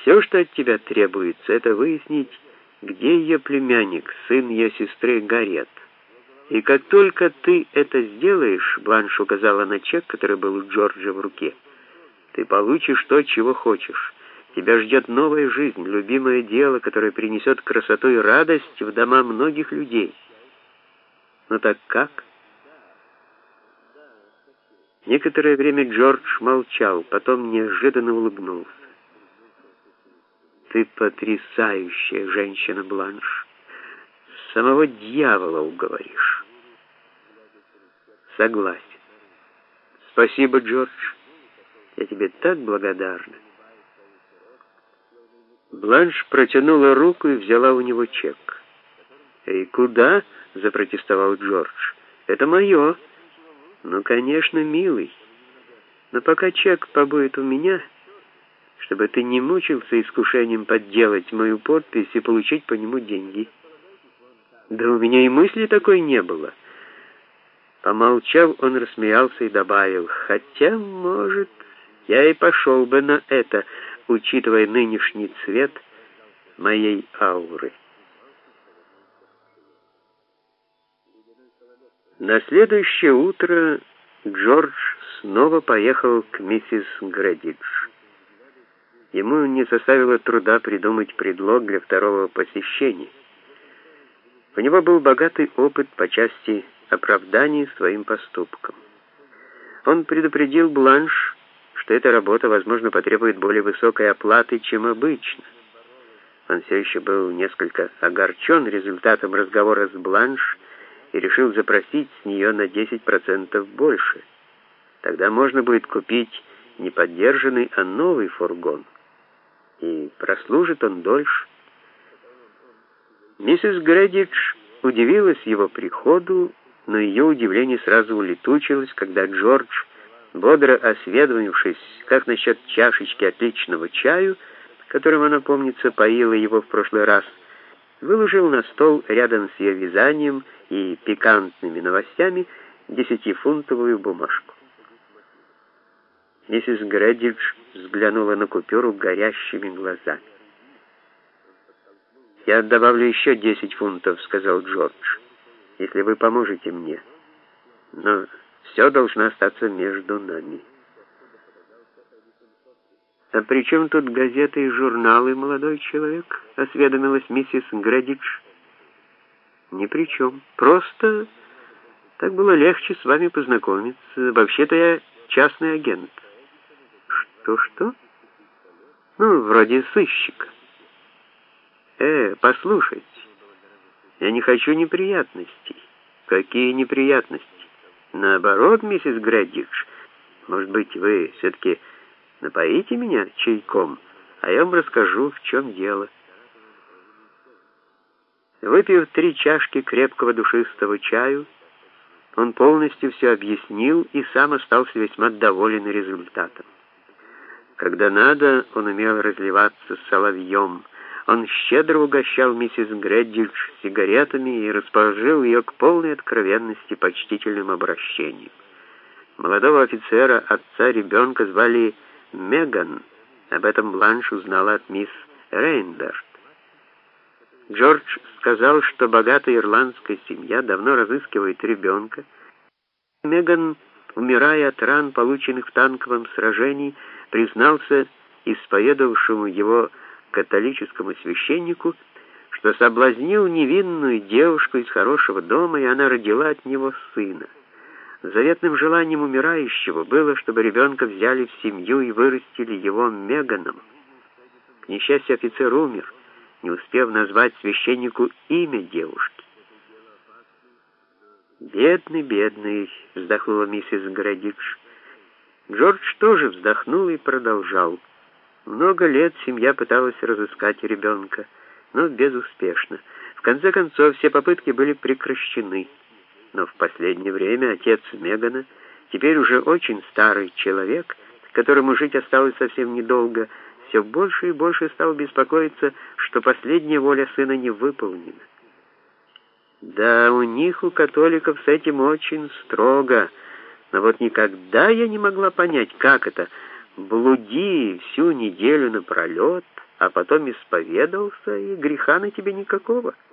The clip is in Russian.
Все, что от тебя требуется, это выяснить, где ее племянник, сын ее сестры Гарет. И как только ты это сделаешь, Бланш указала на чек, который был у Джорджа в руке, ты получишь то, чего хочешь. Тебя ждет новая жизнь, любимое дело, которое принесет красоту и радость в дома многих людей. Ну так как? Некоторое время Джордж молчал, потом неожиданно улыбнулся. Ты потрясающая женщина, Бланш. Самого дьявола уговоришь. Согласен. Спасибо, Джордж. Я тебе так благодарна. Бланш протянула руку и взяла у него чек. «И куда?» — запротестовал Джордж. «Это мое». «Ну, конечно, милый. Но пока чек побудет у меня, чтобы ты не мучился искушением подделать мою подпись и получить по нему деньги». «Да у меня и мысли такой не было». Помолчав, он рассмеялся и добавил, «Хотя, может, я и пошел бы на это, учитывая нынешний цвет моей ауры». На следующее утро Джордж снова поехал к миссис Грэдидж. Ему не составило труда придумать предлог для второго посещения. У него был богатый опыт по части оправданий своим поступкам. Он предупредил Бланш, что эта работа, возможно, потребует более высокой оплаты, чем обычно. Он все еще был несколько огорчен результатом разговора с Бланш и решил запросить с нее на 10% больше. Тогда можно будет купить не подержанный, а новый фургон. И прослужит он дольше. Миссис Грэдидж удивилась его приходу, но ее удивление сразу улетучилось, когда Джордж, бодро осведомившись, как насчет чашечки отличного чаю, которым она, помнится, поила его в прошлый раз, выложил на стол рядом с ее вязанием и пикантными новостями 10-фунтовую бумажку. Миссис Грэдидж взглянула на купюру горящими глазами. «Я добавлю еще 10 фунтов», — сказал Джордж, «если вы поможете мне. Но все должно остаться между нами». «А при чем тут газеты и журналы, молодой человек?» — осведомилась миссис Грэдидж. «Ни при чем. Просто так было легче с вами познакомиться. Вообще-то я частный агент». «Что-что?» «Ну, вроде сыщика». Послушайте, я не хочу неприятностей». «Какие неприятности?» «Наоборот, миссис Грэдидж, может быть, вы все-таки напоите меня чайком, а я вам расскажу, в чем дело». Выпив 3 чашки крепкого душистого чаю, он полностью все объяснил и сам остался весьма доволен результатом. Когда надо, он умел разливаться соловьем. Он щедро угощал миссис Грэдидж сигаретами и расположил ее к полной откровенности почтительным обращением. Молодого офицера, отца ребенка, звали Меган. Об этом Бланш узнала от мисс Рейнберт. Джордж сказал, что богатая ирландская семья давно разыскивает ребенка. Меган, умирая от ран, полученных в танковом сражении, признался исповедовавшему его католическому священнику, что соблазнил невинную девушку из хорошего дома, и она родила от него сына. Заветным желанием умирающего было, чтобы ребенка взяли в семью и вырастили его Меганом. К несчастью, офицер умер, не успев назвать священнику имя девушки. «Бедный, бедный», — вздохнула миссис Грэдидж. Джордж тоже вздохнул и продолжал. Много лет семья пыталась разыскать ребенка, но безуспешно. В конце концов, все попытки были прекращены. Но в последнее время отец Мегана, теперь уже очень старый человек, которому жить осталось совсем недолго, все больше и больше стал беспокоиться, что последняя воля сына не выполнена. Да, у них, у католиков, с этим очень строго. Но вот никогда я не могла понять, как это — блуди всю неделю напролет, а потом исповедался, и греха на тебе никакого.